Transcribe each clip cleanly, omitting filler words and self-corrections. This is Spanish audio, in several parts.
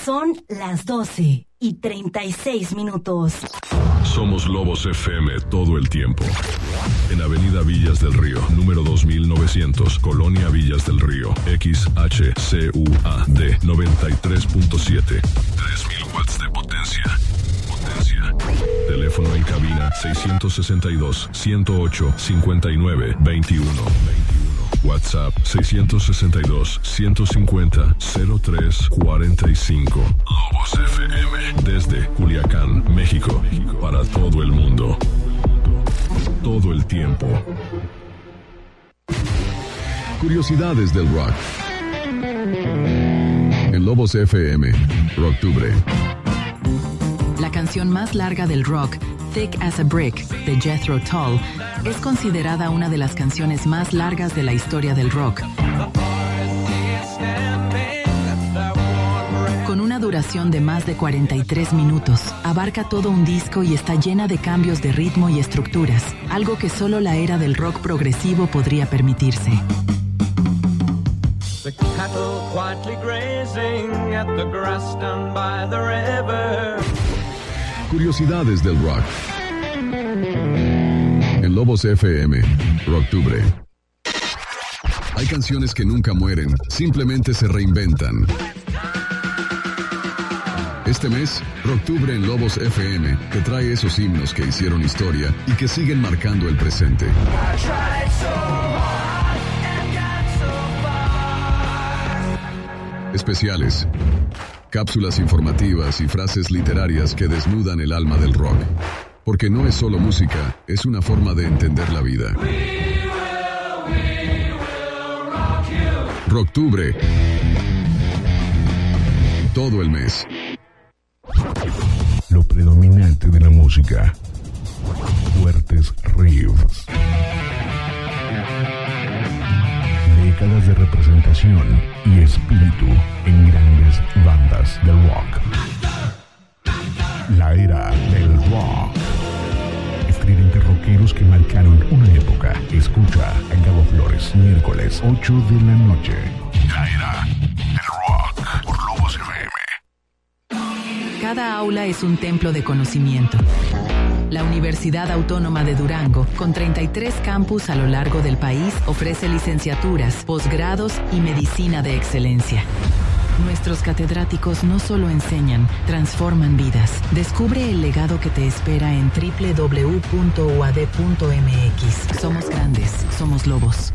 Son las 12:36. Somos Lobos FM todo el tiempo. En Avenida Villas del Río, número 2900, Colonia Villas del Río, XHCUAD 93.7. 3000 watts de potencia. Teléfono en cabina 662-108-59-21. WhatsApp 662-150-0345. Lobos FM desde Culiacán, México, para todo el mundo. Todo el tiempo. Curiosidades del rock. En Lobos FM, Rocktubre. La canción más larga del rock, Thick as a Brick, de Jethro Tull, es considerada una de las canciones más largas de la historia del rock. Con una duración de más de 43 minutos, abarca todo un disco y está llena de cambios de ritmo y estructuras, algo que solo la era del rock progresivo podría permitirse. The cattle quietly grazing at the grass down by the river. Curiosidades del rock. En Lobos FM, Rocktubre. Hay canciones que nunca mueren, simplemente se reinventan. Este mes, Rocktubre en Lobos FM te trae esos himnos que hicieron historia y que siguen marcando el presente. Especiales, cápsulas informativas y frases literarias que desnudan el alma del rock. Porque no es solo música, es una forma de entender la vida. Rocktubre. Todo el mes. Lo predominante de la música. Fuertes riffs. Décadas de representación y espíritu en grandes bandas del rock. La era del rock. Estridentes rockeros que marcaron una época. Escucha a Gabo Flores, miércoles 8 de la noche. La era del rock por Lobos FM. Cada aula es un templo de conocimiento. La Universidad Autónoma de Durango, con 33 campus a lo largo del país, ofrece licenciaturas, posgrados y medicina de excelencia. Nuestros catedráticos no solo enseñan, transforman vidas. Descubre el legado que te espera en www.uad.mx. Somos grandes, somos lobos.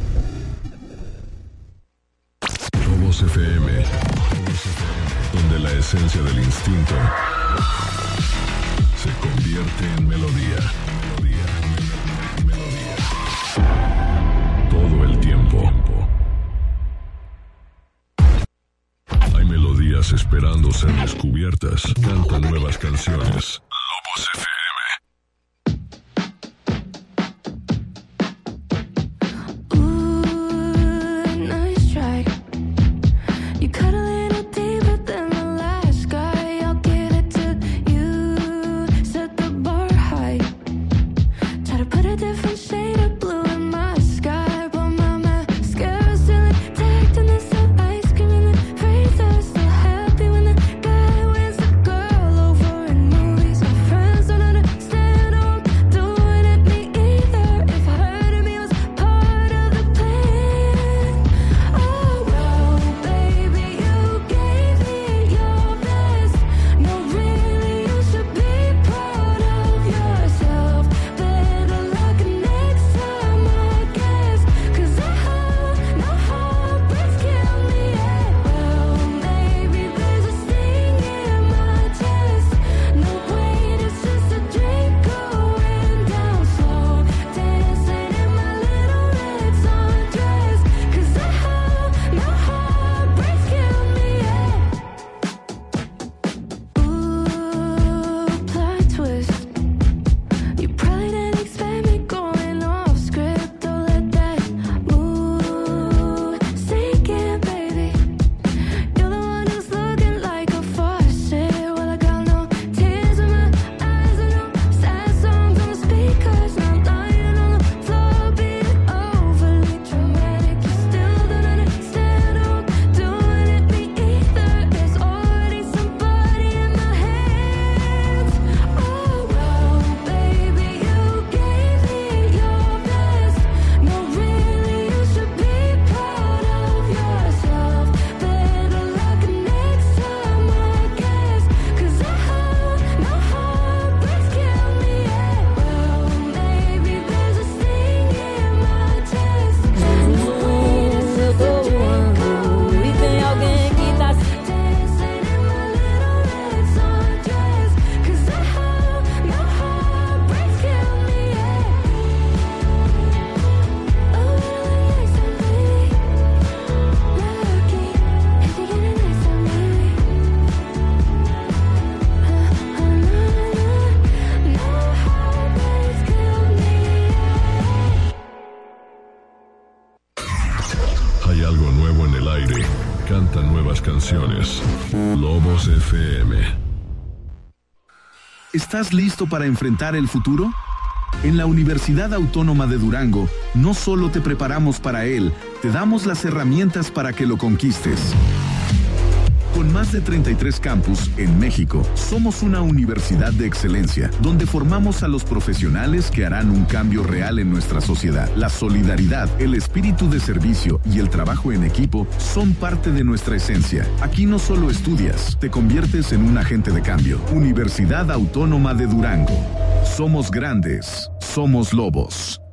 Lobos FM, donde la esencia del instinto se convierte en melodía. Todo el tiempo. Hay melodías esperando ser descubiertas. Canta nuevas canciones. Lobos FM. Friends don't Lobos FM. ¿Estás listo para enfrentar el futuro? En la Universidad Autónoma de Durango, no solo te preparamos para él, te damos las herramientas para que lo conquistes. Con más de 33 campus en México, somos una universidad de excelencia, donde formamos a los profesionales que harán un cambio real en nuestra sociedad. La solidaridad, el espíritu de servicio y el trabajo en equipo son parte de nuestra esencia. Aquí no solo estudias, te conviertes en un agente de cambio. Universidad Autónoma de Durango. Somos grandes, somos lobos.